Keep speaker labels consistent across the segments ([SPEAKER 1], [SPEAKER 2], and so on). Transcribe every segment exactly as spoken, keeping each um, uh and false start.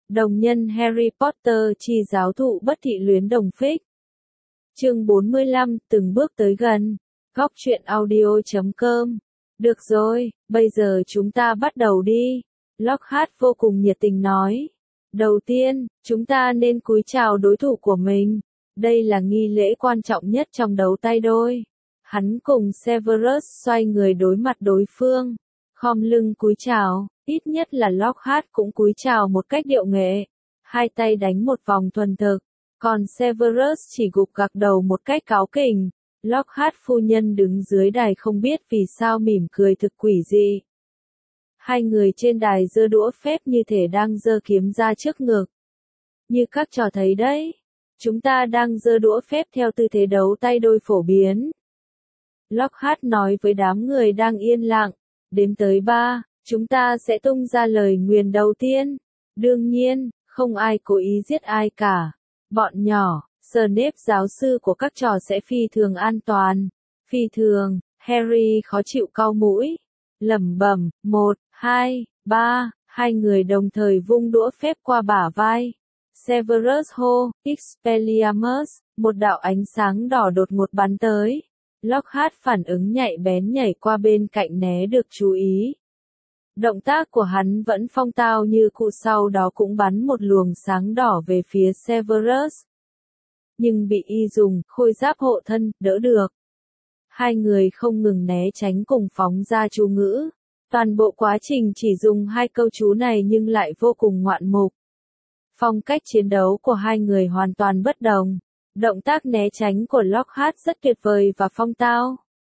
[SPEAKER 1] Đồng nhân Harry Potter chi giáo thụ bất thị luyến đồng phích. Chương bốn mươi lăm, từng bước tới gần. Góc truyện audio chấm com. Được rồi, bây giờ chúng ta bắt đầu đi. Lockhart vô cùng nhiệt tình nói. Đầu tiên, chúng ta nên cúi chào đối thủ của mình. Đây là nghi lễ quan trọng nhất trong đấu tay đôi. Hắn cùng Severus xoay người đối mặt đối phương. Khom lưng cúi chào, ít nhất là Lockhart cũng cúi chào một cách điệu nghệ. Hai tay đánh một vòng thuần thực, còn Severus chỉ gục gặc đầu một cách cáu kỉnh. Lockhart phu nhân đứng dưới đài không biết vì sao mỉm cười thực quỷ dị. Hai người trên đài giơ đũa phép như thể đang giơ kiếm ra trước ngực. Như các trò thấy đấy, chúng ta đang giơ đũa phép theo tư thế đấu tay đôi phổ biến. Lockhart nói với đám người đang yên lặng. Đếm tới ba, chúng ta sẽ tung ra lời nguyền đầu tiên. Đương nhiên, không ai cố ý giết ai cả. Bọn nhỏ, Snape giáo sư của các trò sẽ phi thường an toàn. Phi thường, Harry khó chịu cau mũi. Lẩm bẩm, một, hai, ba, hai người đồng thời vung đũa phép qua bả vai. Severus hô, Expelliarmus, một đạo ánh sáng đỏ đột ngột bắn tới. Lockhart phản ứng nhạy bén nhảy qua bên cạnh né được chú ý. Động tác của hắn vẫn phong tao như cụ, sau đó cũng bắn một luồng sáng đỏ về phía Severus. Nhưng bị y dùng khôi giáp hộ thân đỡ được. Hai người không ngừng né tránh cùng phóng ra chú ngữ. Toàn bộ quá trình chỉ dùng hai câu chú này nhưng lại vô cùng ngoạn mục. Phong cách chiến đấu của hai người hoàn toàn bất đồng. Động tác né tránh của Lockhart rất tuyệt vời và phong tao.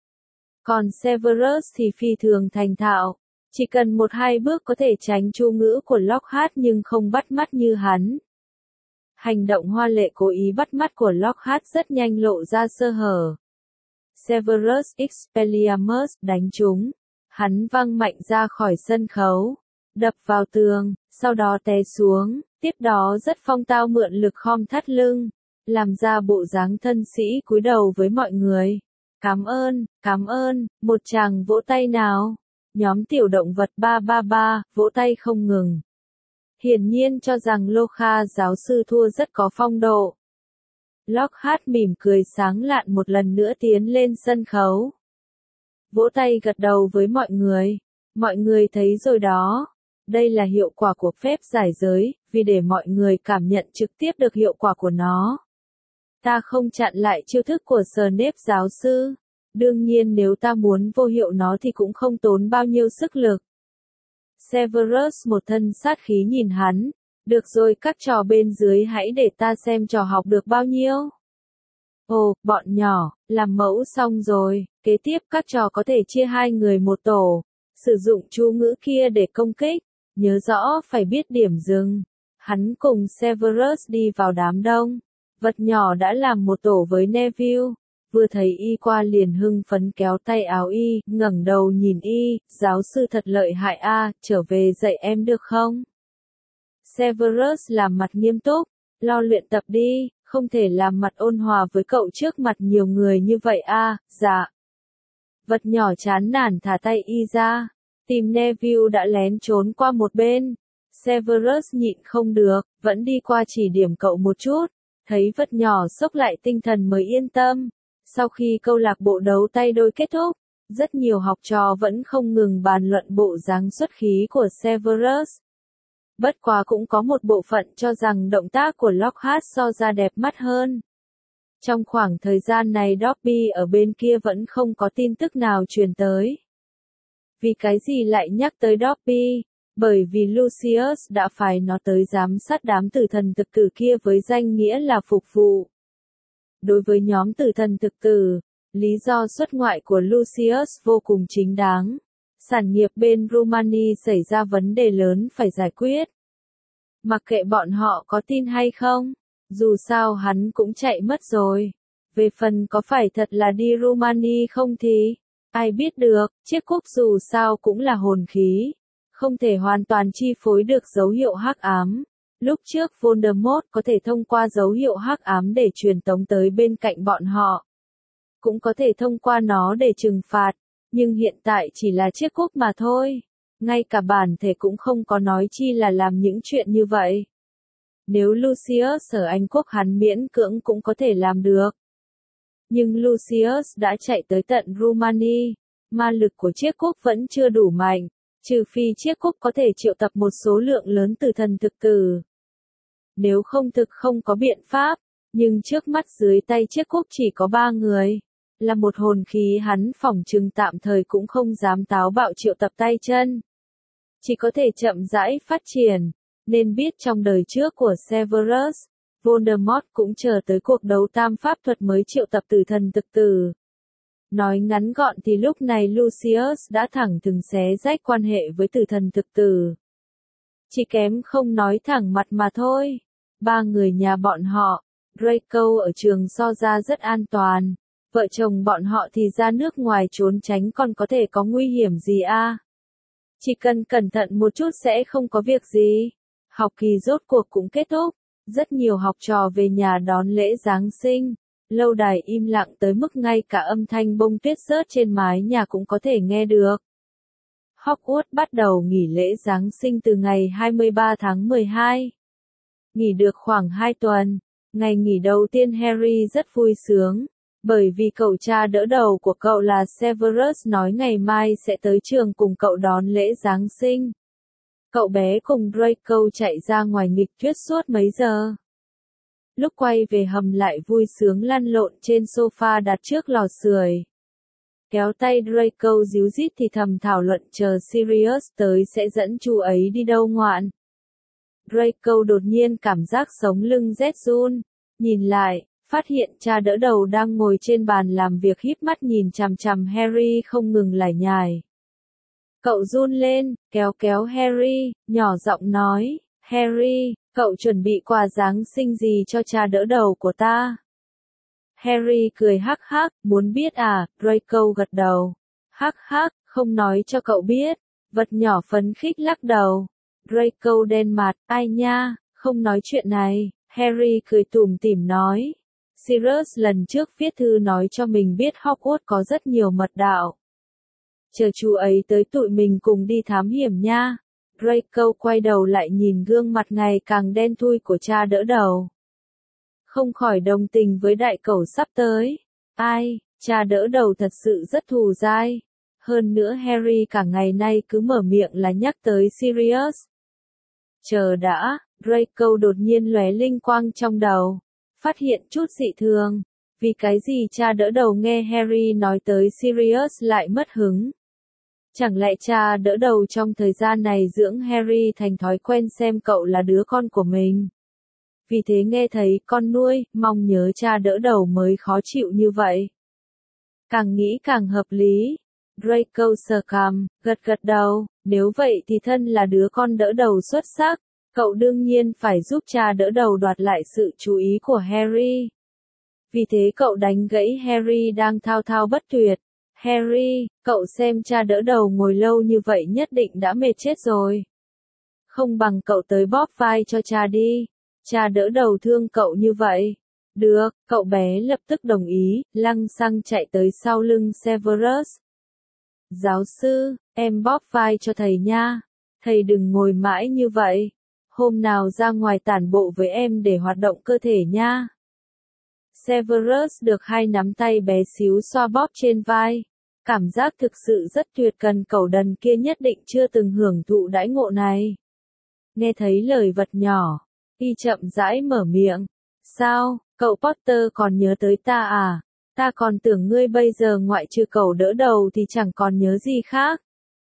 [SPEAKER 1] Còn Severus thì phi thường thành thạo. Chỉ cần một hai bước có thể tránh chú ngữ của Lockhart nhưng không bắt mắt như hắn. Hành động hoa lệ cố ý bắt mắt của Lockhart rất nhanh lộ ra sơ hở. Severus Expelliarmus đánh trúng. Hắn văng mạnh ra khỏi sân khấu. Đập vào tường, sau đó té xuống. Tiếp đó rất phong tao mượn lực khom thắt lưng. Làm ra bộ dáng thân sĩ cúi đầu với mọi người. Cảm ơn, cảm ơn, một tràng vỗ tay nào. Nhóm tiểu động vật ba ba ba, vỗ tay không ngừng. Hiển nhiên cho rằng Lockhart giáo sư thua rất có phong độ. Lockhart mỉm cười sáng lạn một lần nữa tiến lên sân khấu. Vỗ tay gật đầu với mọi người. Mọi người thấy rồi đó. Đây là hiệu quả của phép giải giới, vì để mọi người cảm nhận trực tiếp được hiệu quả của nó. Ta không chặn lại chiêu thức của Snape giáo sư. Đương nhiên nếu ta muốn vô hiệu nó thì cũng không tốn bao nhiêu sức lực. Severus một thân sát khí nhìn hắn. Được rồi các trò bên dưới hãy để ta xem trò học được bao nhiêu. Ồ, bọn nhỏ, làm mẫu xong rồi. Kế tiếp các trò có thể chia hai người một tổ. Sử dụng chú ngữ kia để công kích. Nhớ rõ phải biết điểm dừng. Hắn cùng Severus đi vào đám đông. Vật nhỏ đã làm một tổ với Neville. Vừa thấy y qua liền hưng phấn kéo tay áo y, ngẩng đầu nhìn y, giáo sư thật lợi hại a, trở về dạy em được không? Severus làm mặt nghiêm túc, lo luyện tập đi, không thể làm mặt ôn hòa với cậu trước mặt nhiều người như vậy a, dạ. Vật nhỏ chán nản thả tay y ra, tìm Neville đã lén trốn qua một bên. Severus nhịn không được, vẫn đi qua chỉ điểm cậu một chút. Thấy vật nhỏ xốc lại tinh thần mới yên tâm. Sau khi câu lạc bộ đấu tay đôi kết thúc, rất nhiều học trò vẫn không ngừng bàn luận bộ dáng xuất khí của Severus. Bất quá cũng có một bộ phận cho rằng động tác của Lockhart so ra đẹp mắt hơn. Trong khoảng thời gian này Dobby ở bên kia vẫn không có tin tức nào truyền tới. Vì cái gì lại nhắc tới Dobby? Bởi vì Lucius đã phái nó tới giám sát đám tử thần thực tử kia với danh nghĩa là phục vụ. Đối với nhóm tử thần thực tử, lý do xuất ngoại của Lucius vô cùng chính đáng. Sản nghiệp bên Romani xảy ra vấn đề lớn phải giải quyết. Mặc kệ bọn họ có tin hay không, dù sao hắn cũng chạy mất rồi. Về phần có phải thật là đi Romani không thì, ai biết được, chiếc cúp dù sao cũng là hồn khí. Không thể hoàn toàn chi phối được dấu hiệu hắc ám. Lúc trước Voldemort có thể thông qua dấu hiệu hắc ám để truyền tống tới bên cạnh bọn họ. Cũng có thể thông qua nó để trừng phạt, nhưng hiện tại chỉ là chiếc cúp mà thôi. Ngay cả bản thể cũng không có nói chi là làm những chuyện như vậy. Nếu Lucius ở Anh quốc hắn miễn cưỡng cũng có thể làm được. Nhưng Lucius đã chạy tới tận Rumani, ma lực của chiếc cúc vẫn chưa đủ mạnh, trừ phi chiếc cúc có thể triệu tập một số lượng lớn tử thần thực tử. Nếu không thực không có biện pháp, nhưng trước mắt dưới tay chiếc cúc chỉ có ba người. Là một hồn khí hắn phỏng chừng tạm thời cũng không dám táo bạo triệu tập tay chân. Chỉ có thể chậm rãi phát triển, nên biết trong đời trước của Severus, Voldemort cũng chờ tới cuộc đấu tam pháp thuật mới triệu tập tử thần thực tử. Nói ngắn gọn thì lúc này Lucius đã thẳng thừng xé rách quan hệ với tử thần thực tử. Chỉ kém không nói thẳng mặt mà thôi. Ba người nhà bọn họ, Draco ở trường so ra rất an toàn. Vợ chồng bọn họ thì ra nước ngoài trốn tránh còn có thể có nguy hiểm gì a? Chỉ cần cẩn thận một chút sẽ không có việc gì. Học kỳ rốt cuộc cũng kết thúc. Rất nhiều học trò về nhà đón lễ Giáng sinh. Lâu đài im lặng tới mức ngay cả âm thanh bông tuyết rớt trên mái nhà cũng có thể nghe được. Hogwarts bắt đầu nghỉ lễ Giáng sinh từ ngày hai mươi ba tháng mười hai. Nghỉ được khoảng hai tuần. Ngày nghỉ đầu tiên Harry rất vui sướng. Bởi vì cậu cha đỡ đầu của cậu là Severus nói ngày mai sẽ tới trường cùng cậu đón lễ Giáng sinh. Cậu bé cùng Draco chạy ra ngoài nghịch tuyết suốt mấy giờ. Lúc quay về hầm lại vui sướng lăn lộn trên sofa đặt trước lò sưởi. Kéo tay Draco díu dít thì thầm thảo luận chờ Sirius tới sẽ dẫn chú ấy đi đâu ngoạn. Draco đột nhiên cảm giác sống lưng rét run. Nhìn lại, phát hiện cha đỡ đầu đang ngồi trên bàn làm việc híp mắt nhìn chằm chằm Harry không ngừng lải nhải. Cậu run lên, kéo kéo Harry, nhỏ giọng nói, Harry, cậu chuẩn bị quà Giáng sinh gì cho cha đỡ đầu của ta? Harry cười hắc hắc, muốn biết à, Draco gật đầu. Hắc hắc, không nói cho cậu biết. Vật nhỏ phấn khích lắc đầu. Draco đen mặt, ai nha, không nói chuyện này. Harry cười tủm tỉm nói. Sirius lần trước viết thư nói cho mình biết Hogwarts có rất nhiều mật đạo. Chờ chú ấy tới tụi mình cùng đi thám hiểm nha. Draco quay đầu lại nhìn gương mặt ngày càng đen thui của cha đỡ đầu. Không khỏi đồng tình với đại cẩu sắp tới. Ai, cha đỡ đầu thật sự rất thù dai. Hơn nữa Harry cả ngày nay cứ mở miệng là nhắc tới Sirius. Chờ đã, Draco đột nhiên lóe linh quang trong đầu. Phát hiện chút dị thường. Vì cái gì cha đỡ đầu nghe Harry nói tới Sirius lại mất hứng? Chẳng lẽ cha đỡ đầu trong thời gian này dưỡng Harry thành thói quen xem cậu là đứa con của mình? Vì thế nghe thấy con nuôi, mong nhớ cha đỡ đầu mới khó chịu như vậy. Càng nghĩ càng hợp lý. Draco sờ cằm, gật gật đầu, nếu vậy thì thân là đứa con đỡ đầu xuất sắc, cậu đương nhiên phải giúp cha đỡ đầu đoạt lại sự chú ý của Harry. Vì thế cậu đánh gãy Harry đang thao thao bất tuyệt. Harry, cậu xem cha đỡ đầu ngồi lâu như vậy nhất định đã mệt chết rồi. Không bằng cậu tới bóp vai cho cha đi. Cha đỡ đầu thương cậu như vậy. Được, cậu bé lập tức đồng ý, lăng xăng chạy tới sau lưng Severus. Giáo sư, em bóp vai cho thầy nha. Thầy đừng ngồi mãi như vậy. Hôm nào ra ngoài tản bộ với em để hoạt động cơ thể nha. Severus được hai nắm tay bé xíu xoa bóp trên vai. Cảm giác thực sự rất tuyệt, cần cẩu đần kia nhất định chưa từng hưởng thụ đãi ngộ này. Nghe thấy lời vật nhỏ, y chậm rãi mở miệng. Sao, cậu Potter còn nhớ tới ta à? Ta còn tưởng ngươi bây giờ ngoại trừ cẩu đỡ đầu thì chẳng còn nhớ gì khác.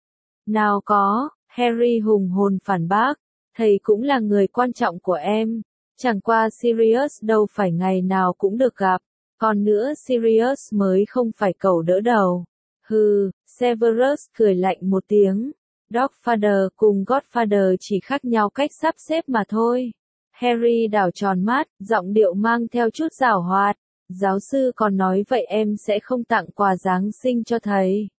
[SPEAKER 1] Nào có, Harry hùng hồn phản bác. Thầy cũng là người quan trọng của em. Chẳng qua Sirius đâu phải ngày nào cũng được gặp. Còn nữa Sirius mới không phải cẩu đỡ đầu. Hừ, Severus cười lạnh một tiếng. Dogfather cùng Godfather chỉ khác nhau cách sắp xếp mà thôi. Harry đảo tròn mắt, giọng điệu mang theo chút giảo hoạt. Giáo sư còn nói vậy em sẽ không tặng quà Giáng sinh cho thầy.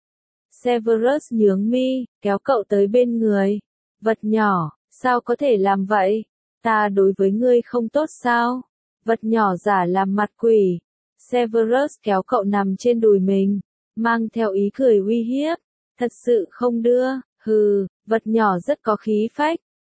[SPEAKER 1] Severus nhướng mi, kéo cậu tới bên người. Vật nhỏ, sao có thể làm vậy? Ta đối với ngươi không tốt sao? Vật nhỏ giả làm mặt quỷ. Severus kéo cậu nằm trên đùi mình, mang theo ý cười uy hiếp. Thật sự không đưa, hừ, vật nhỏ rất có khí phách.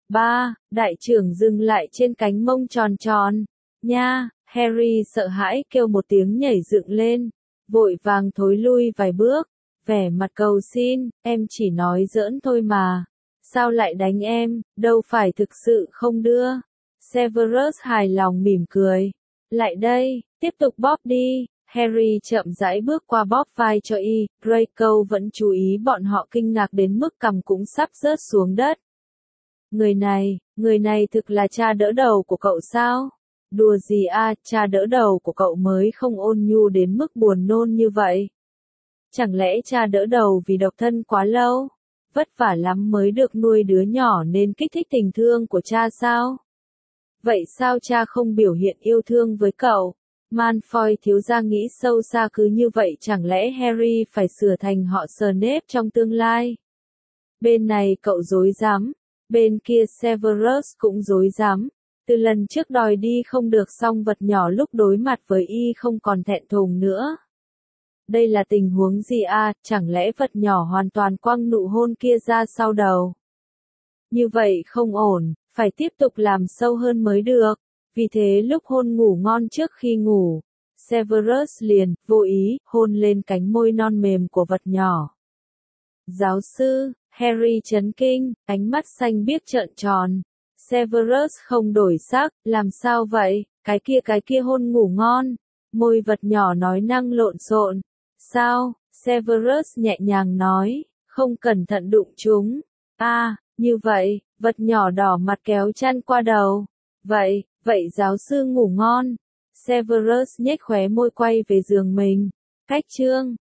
[SPEAKER 1] Ba, đại trưởng dừng lại trên cánh mông tròn tròn. Nha, Harry sợ hãi kêu một tiếng nhảy dựng lên, vội vàng thối lui vài bước, vẻ mặt cầu xin, em chỉ nói giỡn thôi mà. Sao lại đánh em, đâu phải thực sự không đưa. Severus hài lòng mỉm cười. Lại đây, tiếp tục bóp đi. Harry chậm rãi bước qua bóp vai cho y, Draco vẫn chú ý bọn họ kinh ngạc đến mức cằm cũng sắp rớt xuống đất. Người này, người này thực là cha đỡ đầu của cậu sao? Đùa gì à, cha đỡ đầu của cậu mới không ôn nhu đến mức buồn nôn như vậy. Chẳng lẽ cha đỡ đầu vì độc thân quá lâu? Vất vả lắm mới được nuôi đứa nhỏ nên kích thích tình thương của cha sao? Vậy sao cha không biểu hiện yêu thương với cậu? Malfoy thiếu gia nghĩ sâu xa cứ như vậy chẳng lẽ Harry phải sửa thành họ Snape trong tương lai? Bên này cậu dối dám, bên kia Severus cũng dối dám. Từ lần trước đòi đi không được xong vật nhỏ lúc đối mặt với y không còn thẹn thùng nữa. Đây là tình huống gì à, chẳng lẽ vật nhỏ hoàn toàn quăng nụ hôn kia ra sau đầu? Như vậy không ổn, phải tiếp tục làm sâu hơn mới được. Vì thế lúc hôn ngủ ngon trước khi ngủ, Severus liền, vô ý, hôn lên cánh môi non mềm của vật nhỏ. Giáo sư, Harry chấn kinh, ánh mắt xanh biếc trợn tròn. Severus không đổi sắc, làm sao vậy, cái kia cái kia hôn ngủ ngon. Môi vật nhỏ nói năng lộn xộn. Sao, Severus nhẹ nhàng nói, không cẩn thận đụng chúng. À, như vậy, vật nhỏ đỏ mặt kéo chăn qua đầu. Vậy, vậy giáo sư ngủ ngon. Severus nhếch khóe môi quay về giường mình. Cách chương